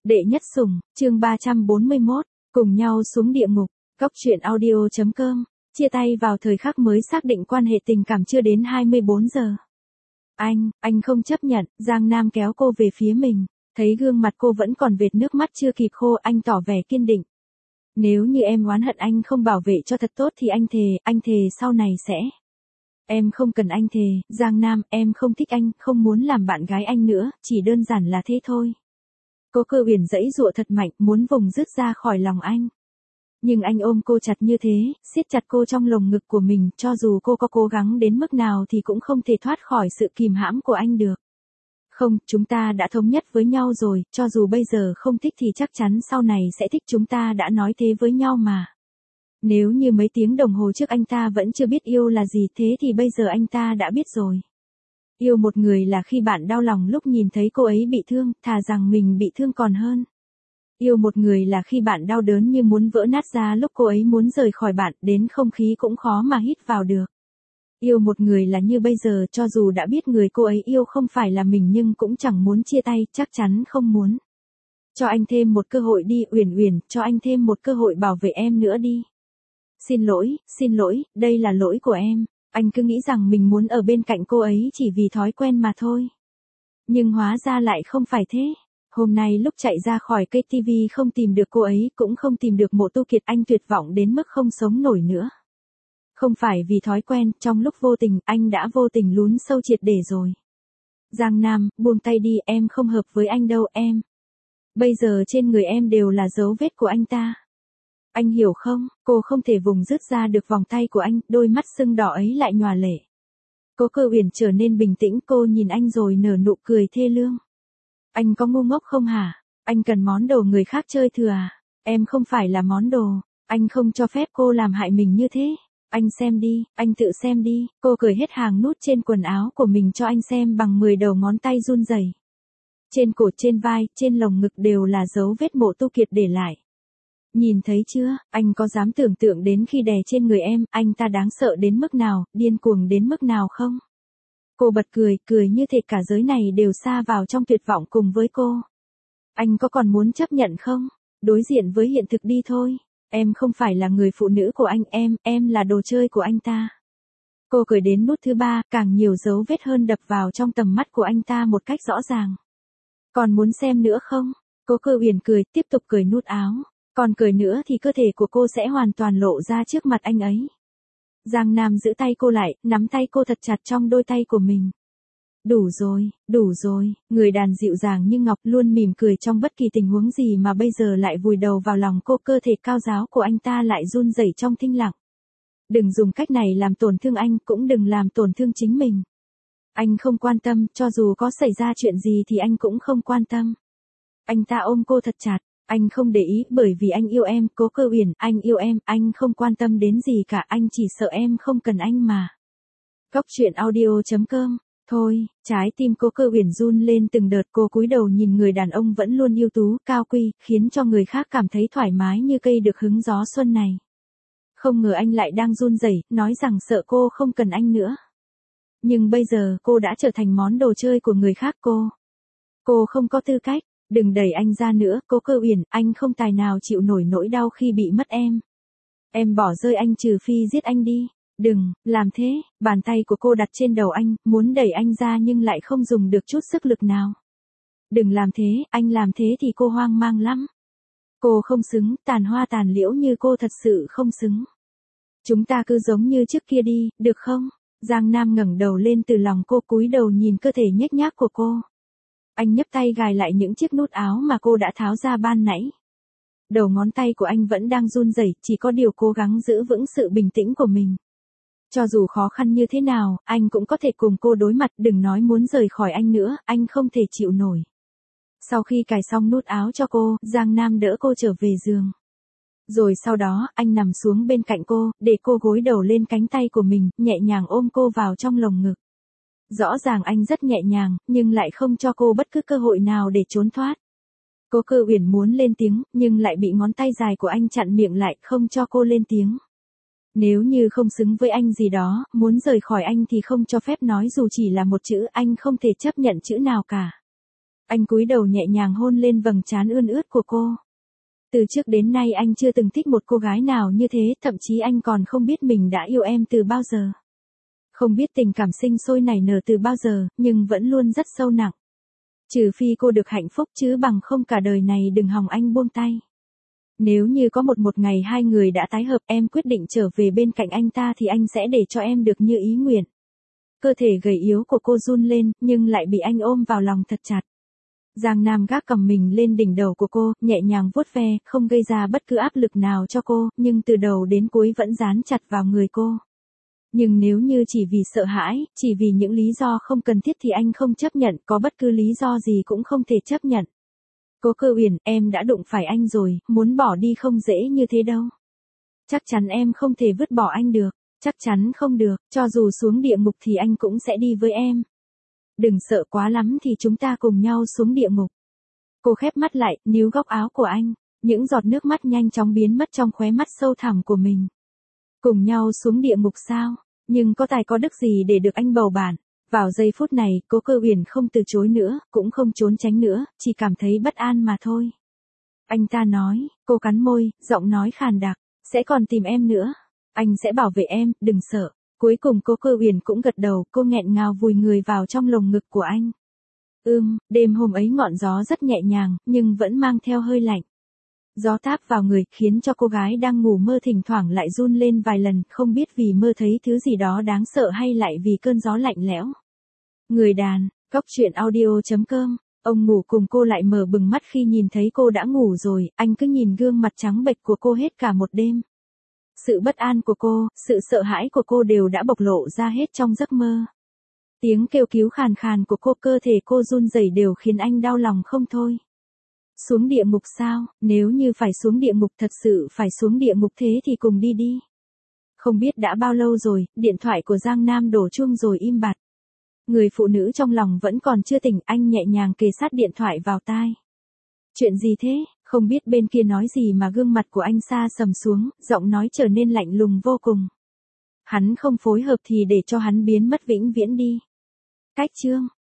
Đệ nhất sủng, chương 341, cùng nhau xuống địa ngục, Cóc truyện audio.com, chia tay vào thời khắc mới xác định quan hệ tình cảm chưa đến 24 giờ. Anh không chấp nhận, Giang Nam kéo cô về phía mình, thấy gương mặt cô vẫn còn vệt nước mắt chưa kịp khô, anh tỏ vẻ kiên định. Nếu như em oán hận anh không bảo vệ cho thật tốt thì anh thề sau này sẽ. Em không cần anh thề, Giang Nam, em không thích anh, không muốn làm bạn gái anh nữa, chỉ đơn giản là thế thôi. Cố Cơ Uyển giãy giụa thật mạnh, muốn vùng dứt ra khỏi lòng anh. Nhưng anh ôm cô chặt như thế, siết chặt cô trong lồng ngực của mình, cho dù cô có cố gắng đến mức nào thì cũng không thể thoát khỏi sự kìm hãm của anh được. Không, chúng ta đã thống nhất với nhau rồi, cho dù bây giờ không thích thì chắc chắn sau này sẽ thích, chúng ta đã nói thế với nhau mà. Nếu như mấy tiếng đồng hồ trước anh ta vẫn chưa biết yêu là gì, thế thì bây giờ anh ta đã biết rồi. Yêu một người là khi bạn đau lòng lúc nhìn thấy cô ấy bị thương, thà rằng mình bị thương còn hơn. Yêu một người là khi bạn đau đớn như muốn vỡ nát ra lúc cô ấy muốn rời khỏi bạn, đến không khí cũng khó mà hít vào được. Yêu một người là như bây giờ, cho dù đã biết người cô ấy yêu không phải là mình nhưng cũng chẳng muốn chia tay, chắc chắn không muốn. Cho anh thêm một cơ hội đi Uyển Uyển, cho anh thêm một cơ hội bảo vệ em nữa đi. Xin lỗi, đây là lỗi của em. Anh cứ nghĩ rằng mình muốn ở bên cạnh cô ấy chỉ vì thói quen mà thôi. Nhưng hóa ra lại không phải thế. Hôm nay lúc chạy ra khỏi cây TV không tìm được cô ấy, cũng không tìm được Mộ Tu Kiệt, anh tuyệt vọng đến mức không sống nổi nữa. Không phải vì thói quen, trong lúc vô tình, anh đã vô tình lún sâu triệt để rồi. Giang Nam, buông tay đi, em không hợp với anh đâu, em. Bây giờ trên người em đều là dấu vết của anh ta. Anh hiểu không, cô không thể vùng dứt ra được vòng tay của anh, đôi mắt sưng đỏ ấy lại nhòa lệ. Cố Cơ Uyển trở nên bình tĩnh, cô nhìn anh rồi nở nụ cười thê lương. Anh có ngu ngốc không hả? Anh cần món đồ người khác chơi thừa à? Em không phải là món đồ, anh không cho phép cô làm hại mình như thế. Anh xem đi, anh tự xem đi, cô cởi hết hàng nút trên quần áo của mình cho anh xem bằng 10 đầu ngón tay run rẩy. Trên cổ, trên vai, trên lồng ngực đều là dấu vết Mộ Tu Kiệt để lại. Nhìn thấy chưa, anh có dám tưởng tượng đến khi đè trên người em, anh ta đáng sợ đến mức nào, điên cuồng đến mức nào không? Cô bật cười như thể cả giới này đều sa vào trong tuyệt vọng cùng với cô. Anh có còn muốn chấp nhận không? Đối diện với hiện thực đi thôi. Em không phải là người phụ nữ của anh, em là đồ chơi của anh ta. Cô cười đến nút thứ 3, càng nhiều dấu vết hơn đập vào trong tầm mắt của anh ta một cách rõ ràng. Còn muốn xem nữa không? Cố Cơ Uyển cười, tiếp tục cởi nút áo. Còn cười nữa thì cơ thể của cô sẽ hoàn toàn lộ ra trước mặt anh ấy. Giang Nam giữ tay cô lại, nắm tay cô thật chặt trong đôi tay của mình. Đủ rồi, người đàn dịu dàng như ngọc, luôn mỉm cười trong bất kỳ tình huống gì mà bây giờ lại vùi đầu vào lòng cô, cơ thể cao ráo của anh ta lại run rẩy trong thinh lặng. Đừng dùng cách này làm tổn thương anh, cũng đừng làm tổn thương chính mình. Anh không quan tâm, cho dù có xảy ra chuyện gì thì anh cũng không quan tâm. Anh ta ôm cô thật chặt. Anh không để ý, bởi vì anh yêu em, Cố Cơ Uyển, anh yêu em, anh không quan tâm đến gì cả, anh chỉ sợ em không cần anh mà. Cóc truyện audio.com. Thôi, trái tim Cố Cơ Uyển run lên từng đợt, cô cúi đầu nhìn người đàn ông vẫn luôn ưu tú, cao quý, khiến cho người khác cảm thấy thoải mái như cây được hứng gió xuân này. Không ngờ anh lại đang run rẩy, nói rằng sợ cô không cần anh nữa. Nhưng bây giờ cô đã trở thành món đồ chơi của người khác, cô không có tư cách. Đừng đẩy anh ra nữa, Cố Cơ Uyển, anh không tài nào chịu nổi nỗi đau khi bị mất em. Em bỏ rơi anh trừ phi giết anh đi. Đừng, làm thế, bàn tay của cô đặt trên đầu anh, muốn đẩy anh ra nhưng lại không dùng được chút sức lực nào. Đừng làm thế, anh làm thế thì cô hoang mang lắm. Cô không xứng, tàn hoa tàn liễu như cô thật sự không xứng. Chúng ta cứ giống như trước kia đi, được không? Giang Nam ngẩng đầu lên từ lòng cô, cúi đầu nhìn cơ thể nhếch nhác của cô. Anh nhấc tay gài lại những chiếc nút áo mà cô đã tháo ra ban nãy. Đầu ngón tay của anh vẫn đang run rẩy, chỉ có điều cố gắng giữ vững sự bình tĩnh của mình. Cho dù khó khăn như thế nào, anh cũng có thể cùng cô đối mặt, đừng nói muốn rời khỏi anh nữa, anh không thể chịu nổi. Sau khi cài xong nút áo cho cô, Giang Nam đỡ cô trở về giường. Rồi sau đó, anh nằm xuống bên cạnh cô, để cô gối đầu lên cánh tay của mình, nhẹ nhàng ôm cô vào trong lồng ngực. Rõ ràng anh rất nhẹ nhàng, nhưng lại không cho cô bất cứ cơ hội nào để trốn thoát. Cố Cơ Uyển muốn lên tiếng, nhưng lại bị ngón tay dài của anh chặn miệng lại, không cho cô lên tiếng. Nếu như không xứng với anh gì đó, muốn rời khỏi anh thì không cho phép nói dù chỉ là một chữ, anh không thể chấp nhận chữ nào cả. Anh cúi đầu nhẹ nhàng hôn lên vầng trán ươn ướt của cô. Từ trước đến nay anh chưa từng thích một cô gái nào như thế, thậm chí anh còn không biết mình đã yêu em từ bao giờ. Không biết tình cảm sinh sôi nảy nở từ bao giờ, nhưng vẫn luôn rất sâu nặng. Trừ phi cô được hạnh phúc chứ bằng không cả đời này đừng hòng anh buông tay. Nếu như có một ngày hai người đã tái hợp, em quyết định trở về bên cạnh anh ta thì anh sẽ để cho em được như ý nguyện. Cơ thể gầy yếu của cô run lên, nhưng lại bị anh ôm vào lòng thật chặt. Giang Nam gác cầm mình lên đỉnh đầu của cô, nhẹ nhàng vuốt ve, không gây ra bất cứ áp lực nào cho cô, nhưng từ đầu đến cuối vẫn dán chặt vào người cô. Nhưng nếu như chỉ vì sợ hãi, chỉ vì những lý do không cần thiết thì anh không chấp nhận, có bất cứ lý do gì cũng không thể chấp nhận. Cố Cơ Uyển, em đã đụng phải anh rồi, muốn bỏ đi không dễ như thế đâu. Chắc chắn em không thể vứt bỏ anh được, chắc chắn không được, cho dù xuống địa ngục thì anh cũng sẽ đi với em. Đừng sợ quá lắm thì chúng ta cùng nhau xuống địa ngục. Cô khép mắt lại, níu góc áo của anh, những giọt nước mắt nhanh chóng biến mất trong khóe mắt sâu thẳm của mình. Cùng nhau xuống địa ngục sao? Nhưng có tài có đức gì để được anh bầu bạn? Vào giây phút này, Cố Cơ Uyển không từ chối nữa, cũng không trốn tránh nữa, chỉ cảm thấy bất an mà thôi. Anh ta nói, cô cắn môi, giọng nói khàn đặc, sẽ còn tìm em nữa. Anh sẽ bảo vệ em, đừng sợ. Cuối cùng Cố Cơ Uyển cũng gật đầu, cô nghẹn ngào vùi người vào trong lồng ngực của anh. Đêm hôm ấy ngọn gió rất nhẹ nhàng, nhưng vẫn mang theo hơi lạnh. Gió táp vào người, khiến cho cô gái đang ngủ mơ thỉnh thoảng lại run lên vài lần, không biết vì mơ thấy thứ gì đó đáng sợ hay lại vì cơn gió lạnh lẽo. Người đàn, Cóc Truyện Audio.com. Ông ngủ cùng cô lại mở bừng mắt khi nhìn thấy cô đã ngủ rồi, anh cứ nhìn gương mặt trắng bệch của cô hết cả một đêm. Sự bất an của cô, sự sợ hãi của cô đều đã bộc lộ ra hết trong giấc mơ. Tiếng kêu cứu khàn khàn của cô, cơ thể cô run rẩy đều khiến anh đau lòng không thôi. Xuống địa ngục sao? Nếu như phải xuống địa ngục, thật sự phải xuống địa ngục thế thì cùng đi đi. Không biết đã bao lâu rồi, điện thoại của Giang Nam đổ chuông rồi im bặt. Người phụ nữ trong lòng vẫn còn chưa tỉnh, anh nhẹ nhàng kề sát điện thoại vào tai. Chuyện gì thế? Không biết bên kia nói gì mà gương mặt của anh sa sầm xuống, giọng nói trở nên lạnh lùng vô cùng. Hắn không phối hợp thì để cho hắn biến mất vĩnh viễn đi. Cách chương